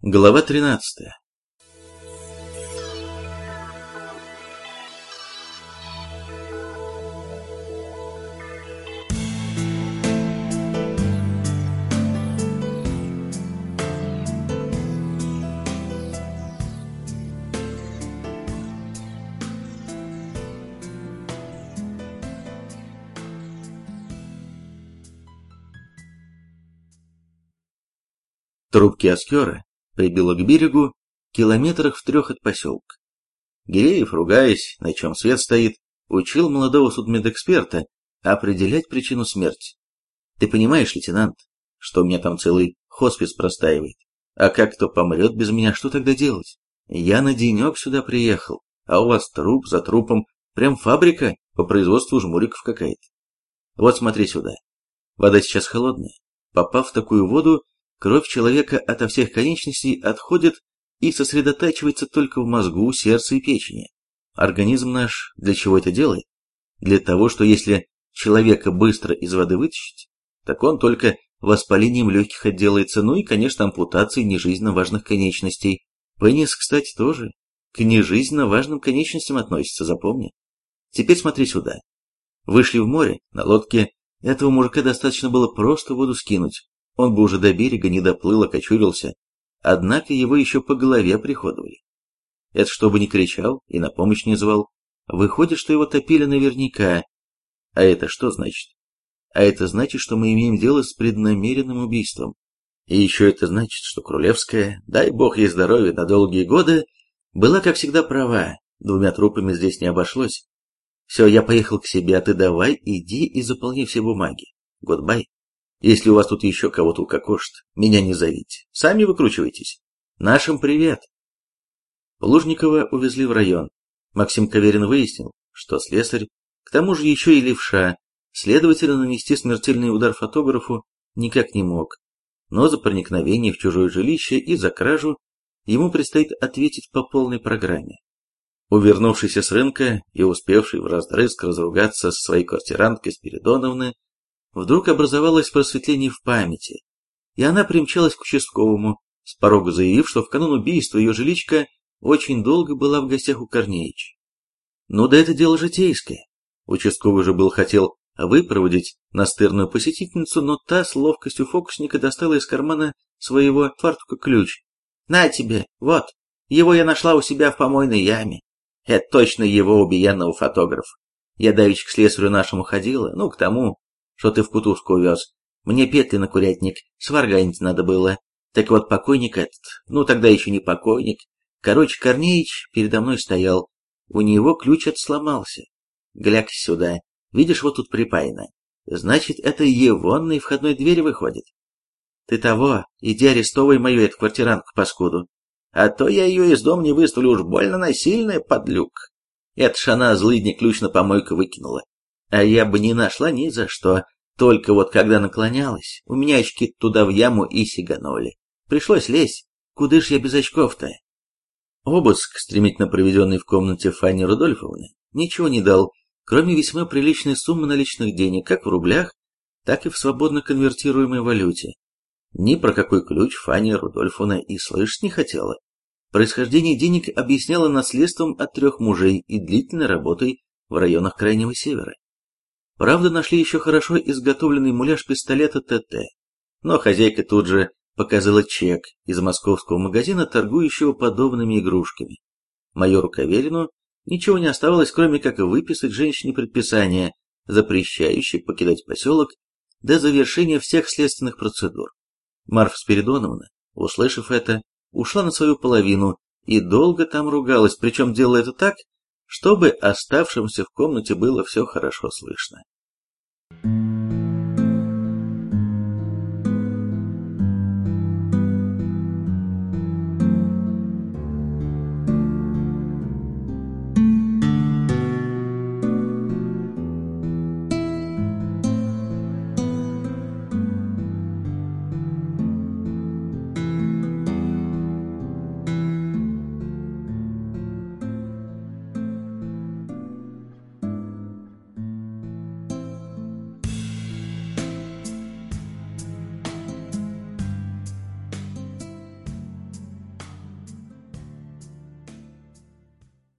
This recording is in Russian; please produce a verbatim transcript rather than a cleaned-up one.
Глава тринадцатая. Труп Киоскера прибило к берегу километрах в трех от поселка. Гиреев, ругаясь, на чем свет стоит, учил молодого судмедэксперта определять причину смерти. Ты понимаешь, лейтенант, что у меня там целый хоспис простаивает? А как кто помрет без меня, что тогда делать? Я на денек сюда приехал, а у вас труп за трупом, прям фабрика по производству жмуриков какая-то. Вот смотри сюда. Вода сейчас холодная. Попав в такую воду, кровь человека ото всех конечностей отходит и сосредотачивается только в мозгу, сердце и печени. Организм наш для чего это делает? Для того, что если человека быстро из воды вытащить, так он только воспалением легких отделается, ну и, конечно, ампутацией нежизненно важных конечностей. Пенис, кстати, тоже к нежизненно важным конечностям относится, запомни. Теперь смотри сюда. Вышли в море, на лодке, этого мужика достаточно было просто в воду скинуть. Он бы уже до берега не доплыл, окочурился, однако его еще по голове приходовали. Это чтобы не кричал и на помощь не звал. Выходит, что его топили наверняка. А это что значит? А это значит, что мы имеем дело с преднамеренным убийством. И еще это значит, что Крулевская, дай бог ей здоровья на долгие годы, была, как всегда, права. Двумя трупами здесь не обошлось. Все, я поехал к себе, а ты давай иди и заполни все бумаги. Гудбай. Если у вас тут еще кого-то укокошит, меня не зовите. Сами выкручивайтесь. Нашим привет. Плужникова увезли в район. Максим Каверин выяснил, что слесарь, к тому же еще и левша, следовательно, нанести смертельный удар фотографу никак не мог. Но за проникновение в чужое жилище и за кражу ему предстоит ответить по полной программе. Увернувшийся с рынка и успевший враздрызг разругаться со своей квартиранткой Спиридоновной, вдруг образовалось просветление в памяти, и она примчалась к участковому, с порога заявив, что в канун убийства ее жиличка очень долго была в гостях у Корнеича. Ну да это дело житейское. Участковый же был хотел выпроводить настырную посетительницу, но та с ловкостью фокусника достала из кармана своего фартука ключ. «На тебе, вот, его я нашла у себя в помойной яме. Это точно его убиенного фотографа. Я давеча к слесарю нашему ходила, ну, к тому, что ты в кутузку увез. Мне петли на курятник сварганить надо было. Так вот, покойник этот, ну, тогда еще не покойник. Короче, Корнеич передо мной стоял. У него ключ от сломался. Гляк сюда. Видишь, вот тут припаяно. Значит, это егонной входной двери выходит. Ты того, иди арестовывай мою эту квартирантку паскуду. А то я ее из дома не выставлю, уж больно насильная подлюк. Это ж она злыдня ключ на помойку выкинула. А я бы не нашла ни за что. Только вот когда наклонялась, у меня очки туда в яму и сиганули. Пришлось лезть. Куда ж я без очков-то? Обыск, стремительно проведенный в комнате Фани Рудольфовны, ничего не дал, кроме весьма приличной суммы наличных денег, как в рублях, так и в свободно конвертируемой валюте. Ни про какой ключ Фаня Рудольфовна и слышать не хотела. Происхождение денег объясняло наследством от трех мужей и длительной работой в районах Крайнего Севера. Правда, нашли еще хорошо изготовленный муляж пистолета ТТ, но хозяйка тут же показала чек из московского магазина, торгующего подобными игрушками. Майору Каверину ничего не оставалось, кроме как выписать женщине предписание, запрещающее покидать поселок до завершения всех следственных процедур. Марфа Спиридоновна, услышав это, ушла на свою половину и долго там ругалась, причем делала это так, чтобы оставшимся в комнате было все хорошо слышно.